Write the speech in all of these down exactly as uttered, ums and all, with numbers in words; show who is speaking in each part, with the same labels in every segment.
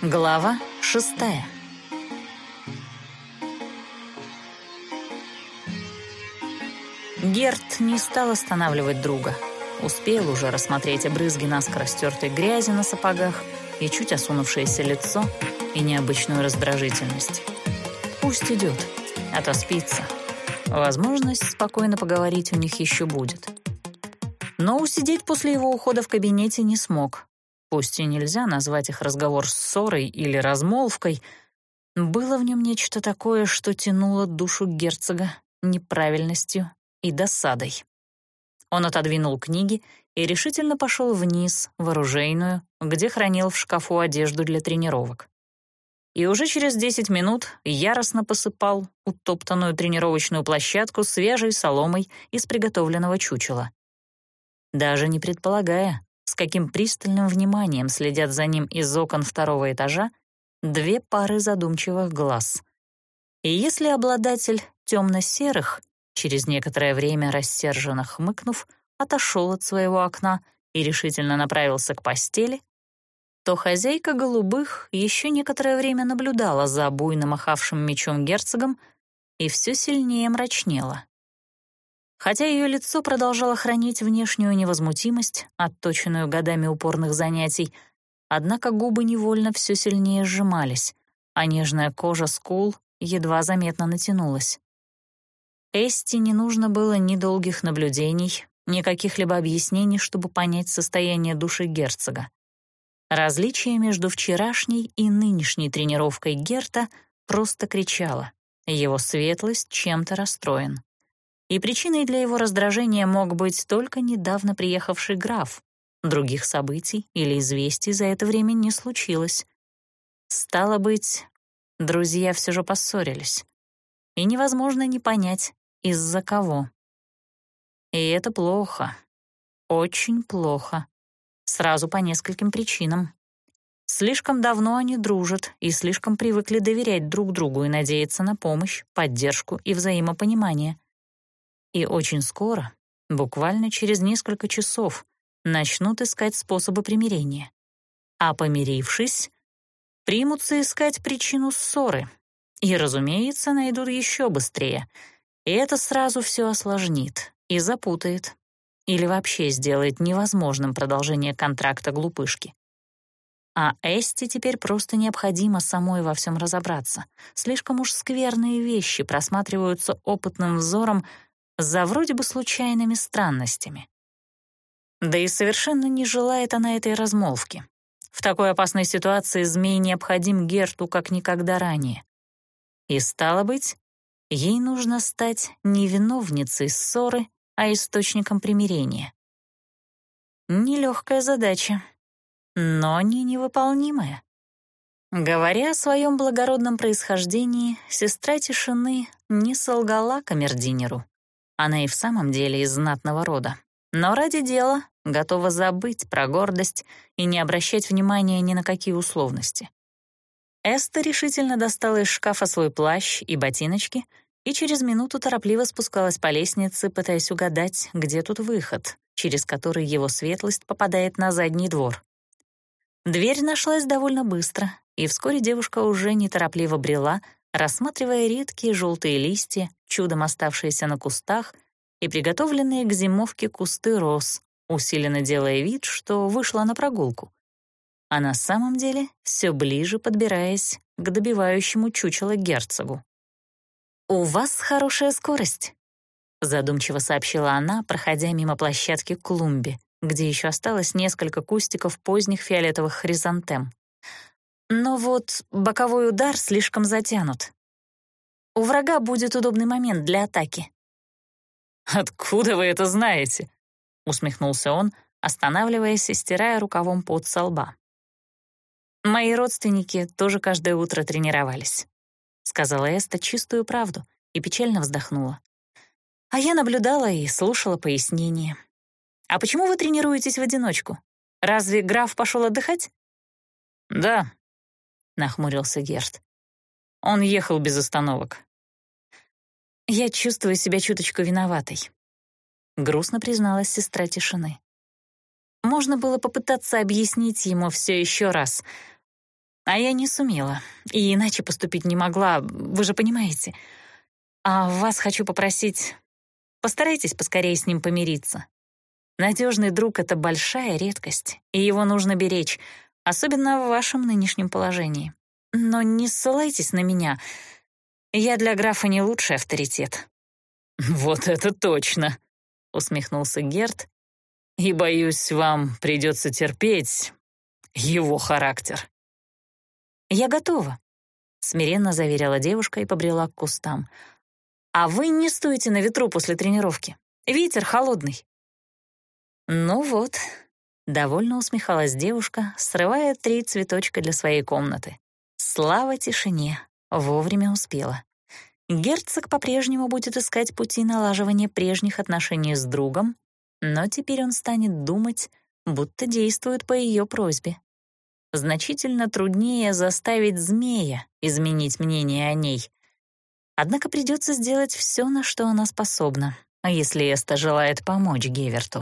Speaker 1: Глава шестая. Герт не стал останавливать друга. Успел уже рассмотреть обрызги наскоро стертой грязи на сапогах и чуть осунувшееся лицо, и необычную раздражительность. Пусть идет, отоспится. Возможность спокойно поговорить у них еще будет. Но усидеть после его ухода в кабинете не смог. Пусть и нельзя назвать их разговор ссорой или размолвкой, было в нем нечто такое, что тянуло душу герцога неправильностью и досадой. Он отодвинул книги и решительно пошел вниз, в оружейную, где хранил в шкафу одежду для тренировок. И уже через десять минут яростно посыпал утоптанную тренировочную площадку свежей соломой из приготовленного чучела. Даже не предполагая, с каким пристальным вниманием следят за ним из окон второго этажа две пары задумчивых глаз. И если обладатель темно-серых, через некоторое время рассерженно хмыкнув, отошел от своего окна и решительно направился к постели, то хозяйка голубых еще некоторое время наблюдала за буйно махавшим мечом герцогом и все сильнее мрачнела. Хотя ее лицо продолжало хранить внешнюю невозмутимость, отточенную годами упорных занятий, однако губы невольно все сильнее сжимались, а нежная кожа скул едва заметно натянулась. Эсти не нужно было ни долгих наблюдений, ни каких-либо объяснений, чтобы понять состояние души герцога. Различие между вчерашней и нынешней тренировкой Герта просто кричало: его светлость чем-то расстроен. И причиной для его раздражения мог быть только недавно приехавший граф. Других событий или известий за это время не случилось. Стало быть, друзья все же поссорились. И невозможно не понять, из-за кого. И это плохо. Очень плохо. Сразу по нескольким причинам. Слишком давно они дружат и слишком привыкли доверять друг другу и надеяться на помощь, поддержку и взаимопонимание. И очень скоро, буквально через несколько часов, начнут искать способы примирения. А помирившись, примутся искать причину ссоры. И, разумеется, найдут еще быстрее. И это сразу все осложнит и запутает. Или вообще сделает невозможным продолжение контракта глупышки. А Эсти теперь просто необходимо самой во всем разобраться. Слишком уж скверные вещи просматриваются опытным взором за вроде бы случайными странностями. Да и совершенно не желает она этой размолвки. В такой опасной ситуации змей необходим Герту как никогда ранее. И стало быть, ей нужно стать не виновницей ссоры, а источником примирения. Нелегкая задача, но не невыполнимая. Говоря о своем благородном происхождении, сестра Тишины не солгала камердинеру. Она и в самом деле из знатного рода, но ради дела готова забыть про гордость и не обращать внимания ни на какие условности. Эста решительно достала из шкафа свой плащ и ботиночки и через минуту торопливо спускалась по лестнице, пытаясь угадать, где тут выход, через который его светлость попадает на задний двор. Дверь нашлась довольно быстро, и вскоре девушка уже неторопливо брела, рассматривая редкие желтые листья, чудом оставшиеся на кустах, и приготовленные к зимовке кусты роз, усиленно делая вид, что вышла на прогулку. А на самом деле все ближе подбираясь к добивающему чучело герцогу. «У вас хорошая скорость», — задумчиво сообщила она, проходя мимо площадки к клумбе, где еще осталось несколько кустиков поздних фиолетовых хризантем. «Но вот боковой удар слишком затянут. У врага будет удобный момент для атаки».
Speaker 2: «Откуда вы это знаете?» — усмехнулся он, останавливаясь и стирая рукавом пот со лба.
Speaker 1: «Мои родственники тоже каждое утро тренировались», — сказала Эста чистую правду и печально вздохнула. «А я наблюдала и слушала пояснения. А почему вы тренируетесь в одиночку? Разве граф пошел отдыхать?»
Speaker 2: «Да», — нахмурился Герт. «Он ехал без остановок».
Speaker 1: «Я чувствую себя чуточку виноватой», — грустно призналась сестра Тишины. Можно было попытаться объяснить ему все еще раз. А я не сумела, и иначе поступить не могла, вы же понимаете. А вас хочу попросить, постарайтесь поскорее с ним помириться. Надежный друг — это большая редкость, и его нужно беречь, особенно в вашем нынешнем положении. Но не ссылайтесь на меня. Я для графа не лучший авторитет».
Speaker 2: «Вот это точно!» — усмехнулся Герт. «И, боюсь, вам придется терпеть его характер».
Speaker 1: «Я готова», — смиренно заверила девушка и побрела к кустам. «А вы не стойте на ветру после тренировки. Ветер холодный». «Ну вот», — довольно усмехалась девушка, срывая три цветочка для своей комнаты. Слава тишине, вовремя успела. Герцог по-прежнему будет искать пути налаживания прежних отношений с другом, но теперь он станет думать, будто действует по ее просьбе. Значительно труднее заставить змея изменить мнение о ней. Однако придется сделать все, на что она способна, если Эста желает помочь Геверту.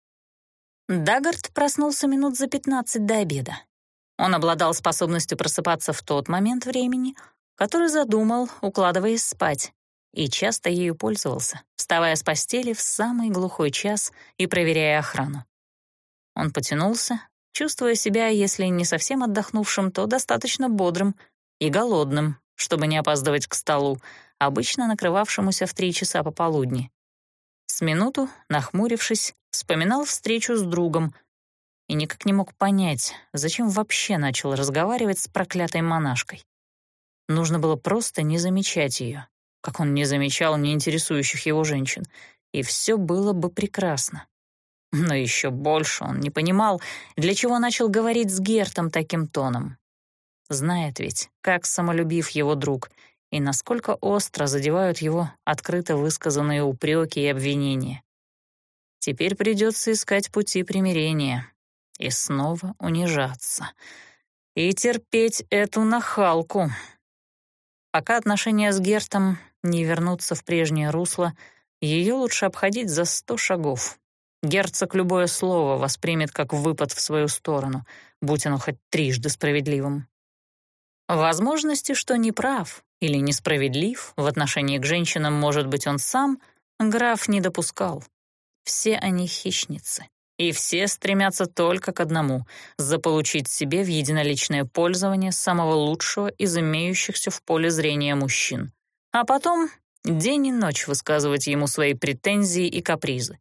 Speaker 1: Дагард проснулся минут за пятнадцать до обеда. Он обладал способностью просыпаться в тот момент времени, который задумал, укладываясь спать, и часто ею пользовался, вставая с постели в самый глухой час и проверяя охрану. Он потянулся, чувствуя себя, если не совсем отдохнувшим, то достаточно бодрым и голодным, чтобы не опаздывать к столу, обычно накрывавшемуся в три часа пополудни. С минуту, нахмурившись, вспоминал встречу с другом и никак не мог понять, зачем вообще начал разговаривать с проклятой монашкой. Нужно было просто не замечать ее, как он не замечал неинтересующих его женщин, и все было бы прекрасно. Но еще больше он не понимал, для чего начал говорить с Гертом таким тоном. Знает ведь, как самолюбив его друг, и насколько остро задевают его открыто высказанные упреки и обвинения. Теперь придется искать пути примирения и снова унижаться. И терпеть эту нахалку. Пока отношения с Гертом не вернутся в прежнее русло, ее лучше обходить за сто шагов. Герцог любое слово воспримет как выпад в свою сторону, будь оно хоть трижды справедливым. Возможности, что неправ или несправедлив в отношении к женщинам, может быть, он сам, граф не допускал. Все они хищницы, и все стремятся только к одному — заполучить себе в единоличное пользование самого лучшего из имеющихся в поле зрения мужчин, а потом день и ночь высказывать ему свои претензии и капризы.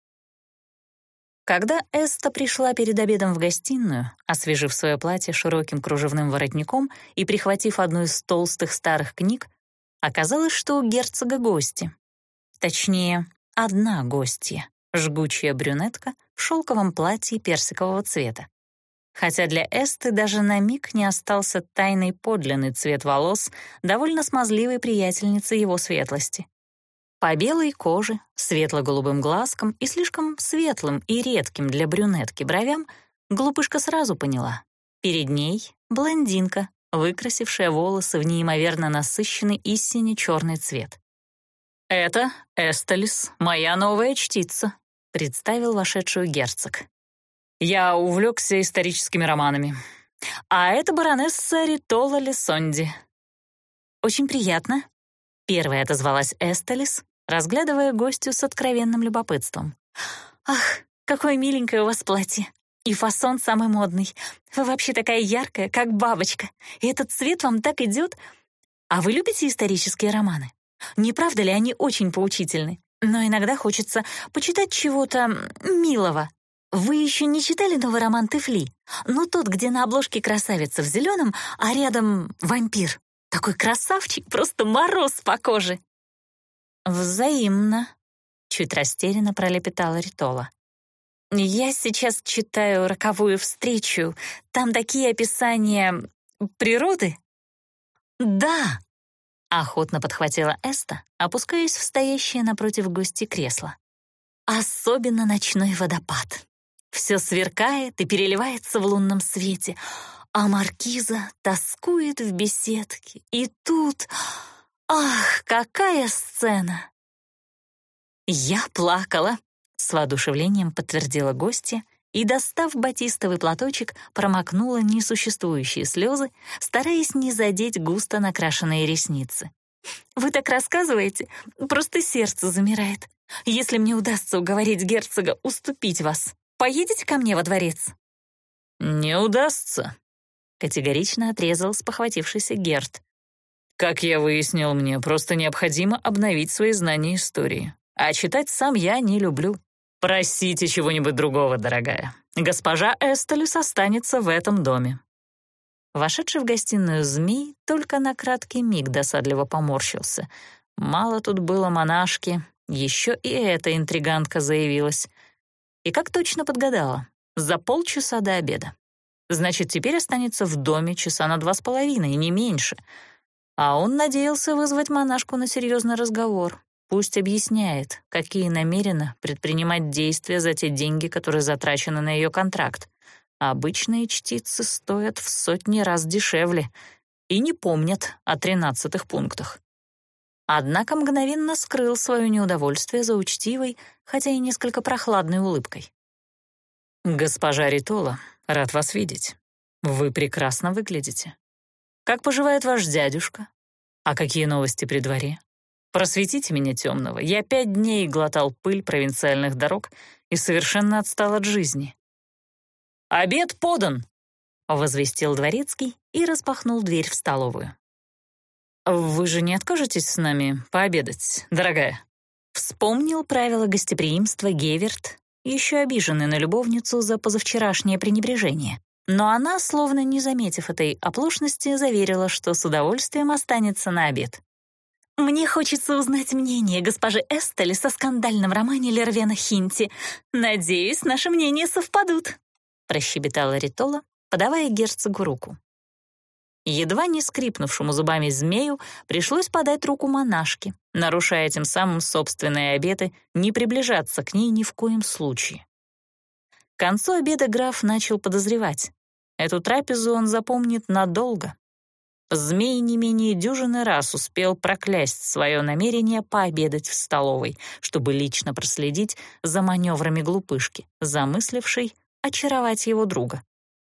Speaker 1: Когда Эста пришла перед обедом в гостиную, освежив свое платье широким кружевным воротником и прихватив одну из толстых старых книг, оказалось, что у герцога гости. Точнее, одна гостья, жгучая брюнетка в шелковом платье персикового цвета. Хотя для Эсты даже на миг не остался тайный подлинный цвет волос довольно смазливой приятельницы его светлости. По белой коже, светло-голубым глазкам и слишком светлым и редким для брюнетки бровям глупышка сразу поняла. Перед ней блондинка, выкрасившая волосы в неимоверно насыщенный и сине-черный цвет. «Это Эстелис, моя новая чтица», — представил вошедшую герцог. «Я увлекся историческими романами. А это баронесса Ритола Лесонди». «Очень приятно», — первая отозвалась Эстелис, разглядывая гостью с откровенным любопытством. «Ах, какое миленькое у вас платье! И фасон самый модный. Вы вообще такая яркая, как бабочка. И этот цвет вам так идет. А вы любите исторические романы? Не правда ли они очень поучительны? Но иногда хочется почитать чего-то милого. Вы еще не читали новый роман Тефли? Ну, тот, где на обложке красавица в зеленом, а рядом вампир. Такой красавчик, просто мороз по коже». «Взаимно», — чуть растерянно пролепетала Ритола. «Я сейчас читаю «Роковую встречу». Там такие описания природы». «Да», — охотно подхватила Эста, опускаясь в стоящее напротив гости кресло. «Особенно ночной водопад. Все сверкает и переливается в лунном свете, а маркиза тоскует в беседке. И тут... Ах, какая сцена!» «Я плакала», — с воодушевлением подтвердила гостья и, достав батистовый платочек, промокнула несуществующие слезы, стараясь не задеть густо накрашенные ресницы. «Вы так рассказываете, просто сердце замирает. Если мне удастся уговорить герцога уступить вас, поедете ко мне во дворец?»
Speaker 2: «Не удастся», — категорично отрезал спохватившийся Герт. «Как я выяснил, мне просто необходимо обновить свои знания истории. А читать сам я не люблю. Просите чего-нибудь другого, дорогая. Госпожа Эстелис останется в этом доме».
Speaker 1: Вошедший в гостиную змей только на краткий миг досадливо поморщился. Мало тут было монашки, еще и эта интригантка заявилась. И как точно подгадала, за полчаса до обеда. Значит, теперь останется в доме часа на два с половиной, не меньше. А он надеялся вызвать монашку на серьезный разговор. Пусть объясняет, какие намерена предпринимать действия за те деньги, которые затрачены на ее контракт. Обычные чтицы стоят в сотни раз дешевле и не помнят о тринадцатых пунктах. Однако мгновенно скрыл свое неудовольствие за учтивой, хотя и несколько прохладной улыбкой.
Speaker 2: «Госпожа Ритола, рад вас видеть. Вы прекрасно выглядите. Как поживает ваш дядюшка? А какие новости при дворе? Просветите меня, темного. Я пять дней глотал пыль провинциальных дорог и совершенно отстал от жизни». «Обед подан!» — возвестил дворецкий и распахнул дверь в столовую. «Вы же не откажетесь с нами пообедать, дорогая?» Вспомнил правила гостеприимства Геверт, еще обиженный на любовницу за позавчерашнее пренебрежение. Но она, словно не заметив этой оплошности, заверила, что с удовольствием останется на обед. «Мне хочется узнать мнение госпожи Эстелис о скандальном романе Лервена Хинти. Надеюсь, наши мнения совпадут», — прощебетала Ритола, подавая герцогу руку. Едва не скрипнувшему зубами змею пришлось подать руку монашке, нарушая тем самым собственные обеты не приближаться к ней ни в коем случае. К концу обеда граф начал подозревать. Эту трапезу он запомнит надолго. Змей не менее дюжины раз успел проклясть свое намерение пообедать в столовой, чтобы лично проследить за маневрами глупышки, замыслившей очаровать его друга.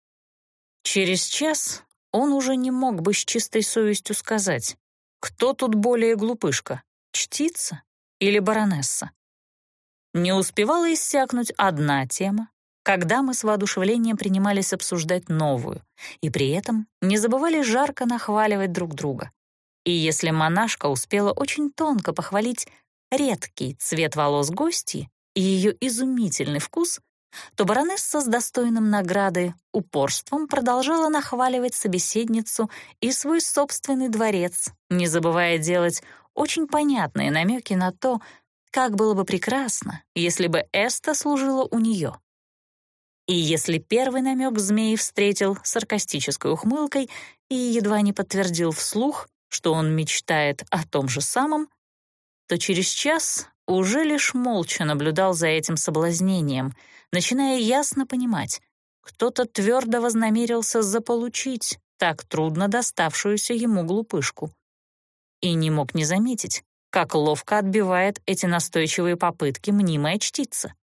Speaker 2: Через час он уже не мог бы с чистой совестью сказать, кто тут более глупышка, чтица или баронесса. Не успевала иссякнуть одна тема, когда мы с воодушевлением принимались обсуждать новую, и при этом не забывали жарко нахваливать друг друга. И если монашка успела очень тонко похвалить редкий цвет волос гостьи и ее изумительный вкус, то баронесса с достойным награды упорством продолжала нахваливать собеседницу и свой собственный дворец, не забывая делать очень понятные намеки на то, как было бы прекрасно, если бы Эста служила у нее. И если первый намек змей встретил саркастической ухмылкой и едва не подтвердил вслух, что он мечтает о том же самом, то через час уже лишь молча наблюдал за этим соблазнением, начиная ясно понимать, кто-то твердо вознамерился заполучить так трудно доставшуюся ему глупышку. И не мог не заметить, как ловко отбивает эти настойчивые попытки мнимая чтица.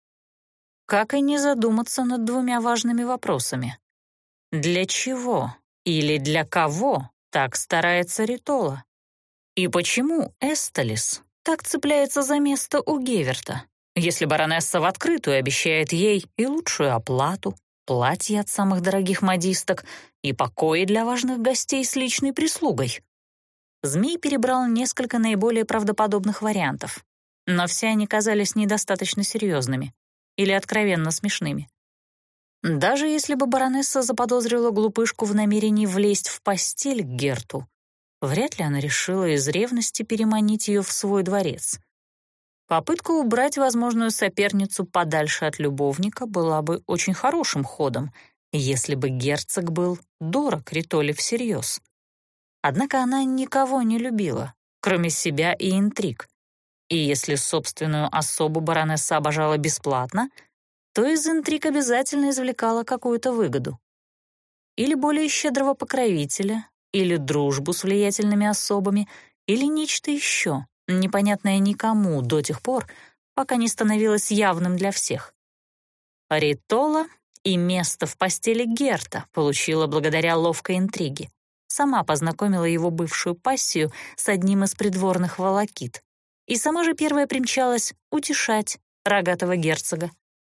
Speaker 2: Как и не задуматься над двумя важными вопросами. Для чего или для кого так старается Ритола? И почему Эстелис так цепляется за место у Геверта, если баронесса в открытую обещает ей и лучшую оплату, платье от самых дорогих модисток и покои для важных гостей с личной прислугой? Змей перебрал несколько наиболее правдоподобных вариантов, но все они казались недостаточно серьезными или откровенно смешными. Даже если бы баронесса заподозрила глупышку в намерении влезть в постель к Герту, вряд ли она решила из ревности переманить ее в свой дворец. Попытка убрать возможную соперницу подальше от любовника была бы очень хорошим ходом, если бы герцог был дорог Ритоле всерьез. Однако она никого не любила, кроме себя и интриг. И если собственную особу баронесса обожала бесплатно, то из интриг обязательно извлекала какую-то выгоду. Или более щедрого покровителя, или дружбу с влиятельными особами, или нечто еще, непонятное никому до тех пор, пока не становилось явным для всех.
Speaker 1: Ритола и место в постели Герта получила благодаря ловкой интриге. Сама познакомила его бывшую пассию с одним из придворных волокит и сама же первая примчалась утешать рогатого герцога.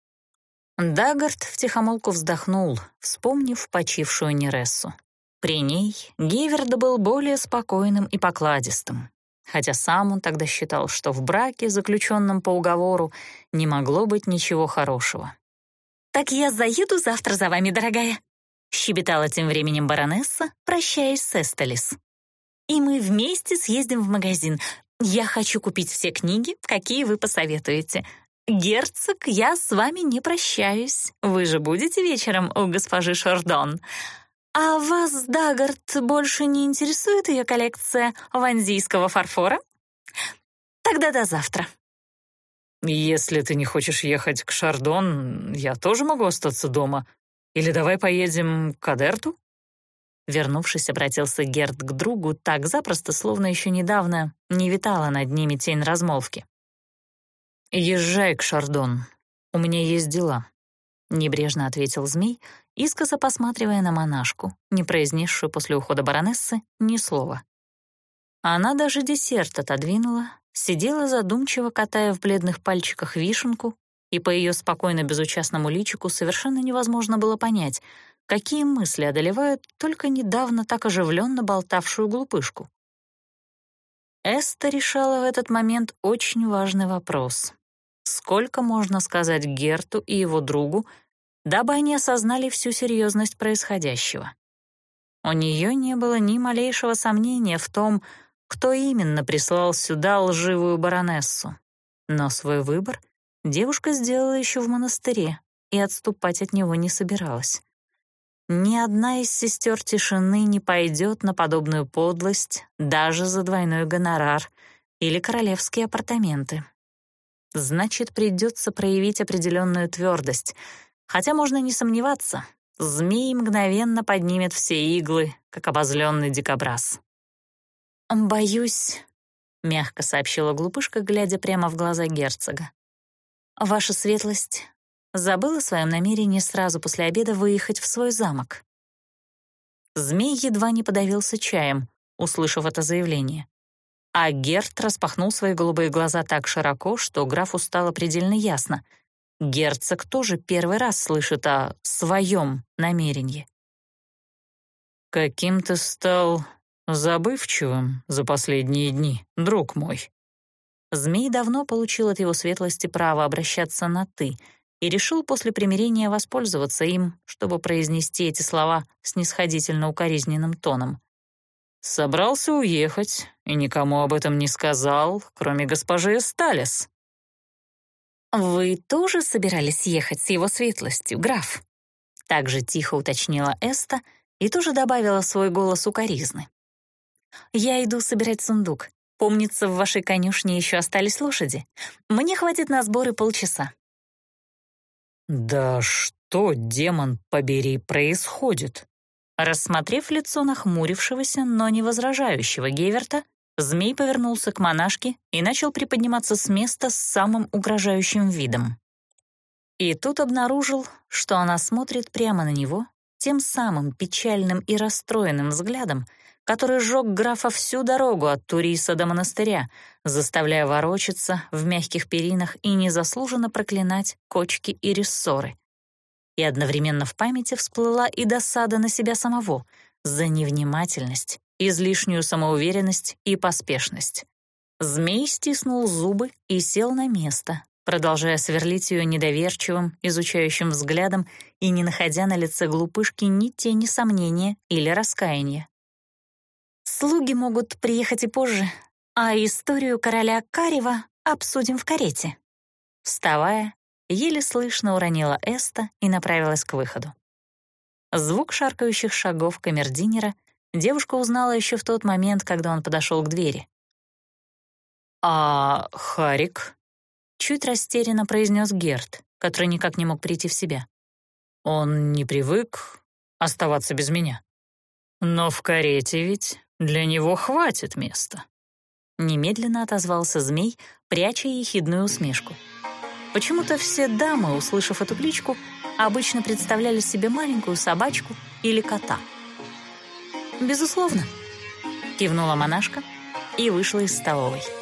Speaker 1: Дагарт втихомолку вздохнул, вспомнив почившую Нерессу. При ней Гейверд был более спокойным и покладистым, хотя сам он тогда считал, что в браке, заключенном по уговору, не могло быть ничего хорошего.
Speaker 2: «Так я заеду завтра за вами, дорогая», — щебетала тем временем баронесса, прощаясь с Эстелис. «И мы вместе съездим в магазин. Я хочу купить все книги, какие вы посоветуете. Герцог, я с вами не прощаюсь. Вы же будете вечером у госпожи Шардон. А вас, Дагарт, больше не интересует ее коллекция ванзийского фарфора? Тогда до завтра».
Speaker 3: «Если ты не хочешь ехать к Шардон, я тоже могу остаться дома. Или давай поедем к Адерту?»
Speaker 1: Вернувшись, обратился Герт к другу так запросто, словно еще недавно не витала над ними тень размолвки.
Speaker 3: «Езжай к Шардон. У меня есть дела»,
Speaker 1: — небрежно ответил змей, искоса посматривая на монашку, не произнесшую после ухода баронессы ни слова. Она даже десерт отодвинула, сидела задумчиво, катая в бледных пальчиках вишенку, и по ее спокойно безучастному личику совершенно невозможно было понять, какие мысли одолевают только недавно так оживленно болтавшую глупышку. Эста решала в этот момент очень важный вопрос. Сколько можно сказать Герту и его другу, дабы они осознали всю серьезность происходящего? У нее не было ни малейшего сомнения в том, кто именно прислал сюда лживую баронессу. Но свой выбор девушка сделала еще в монастыре и отступать от него не собиралась. Ни одна из сестер тишины не пойдет на подобную подлость даже за двойной гонорар или королевские апартаменты. Значит, придется проявить определенную твердость, хотя можно не сомневаться, змей мгновенно поднимет все иглы, как обозленный дикобраз. «Боюсь», — мягко сообщила глупышка, глядя прямо в глаза герцога. «Ваша светлость забыла о своем намерении сразу после обеда выехать в свой замок». Змей едва не подавился чаем, услышав это заявление. А Герт распахнул свои голубые глаза так широко, что графу стало предельно ясно. Герцог тоже первый раз слышит о своем намерении.
Speaker 3: «Каким ты стал забывчивым за последние дни, друг мой».
Speaker 1: Змей давно получил от его светлости право обращаться на «ты» и решил после примирения воспользоваться им, чтобы произнести эти слова снисходительно-укоризненным тоном.
Speaker 3: «Собрался уехать и никому об этом не сказал, кроме госпожи Эсталис».
Speaker 2: «Вы тоже собирались ехать с его светлостью, граф?»
Speaker 1: Так же тихо уточнила Эста и тоже добавила свой голос укоризны. «Я иду собирать сундук. Помнится, в вашей конюшне еще остались лошади. Мне хватит на сборы полчаса».
Speaker 3: «Да что, демон побери, происходит?»
Speaker 1: Рассмотрев лицо нахмурившегося, но не возражающего Гейверта, змей повернулся к монашке и начал приподниматься с места с самым угрожающим видом. И тут обнаружил, что она смотрит прямо на него тем самым печальным и расстроенным взглядом, который сжег графа всю дорогу от Туриса до монастыря, заставляя ворочаться в мягких перинах и незаслуженно проклинать кочки и рессоры. И одновременно в памяти всплыла и досада на себя самого за невнимательность, излишнюю самоуверенность и поспешность. Змей стиснул зубы и сел на место, продолжая сверлить ее недоверчивым, изучающим взглядом и не находя на лице глупышки ни тени сомнения или раскаяния. «Слуги могут приехать и позже, а историю короля Карева обсудим в карете». Вставая, еле слышно уронила Эста и направилась к выходу. Звук шаркающих шагов камердинера девушка узнала еще в тот момент, когда он подошел к двери.
Speaker 3: «А Харик?»
Speaker 1: — чуть растерянно произнес Герт, который никак не мог прийти в себя.
Speaker 3: «Он не привык оставаться без меня. Но в карете ведь для него хватит места».
Speaker 1: Немедленно отозвался змей, пряча ехидную усмешку. Почему-то все дамы, услышав эту кличку, обычно представляли себе маленькую собачку или кота. «Безусловно», — кивнула монашка и вышла из столовой.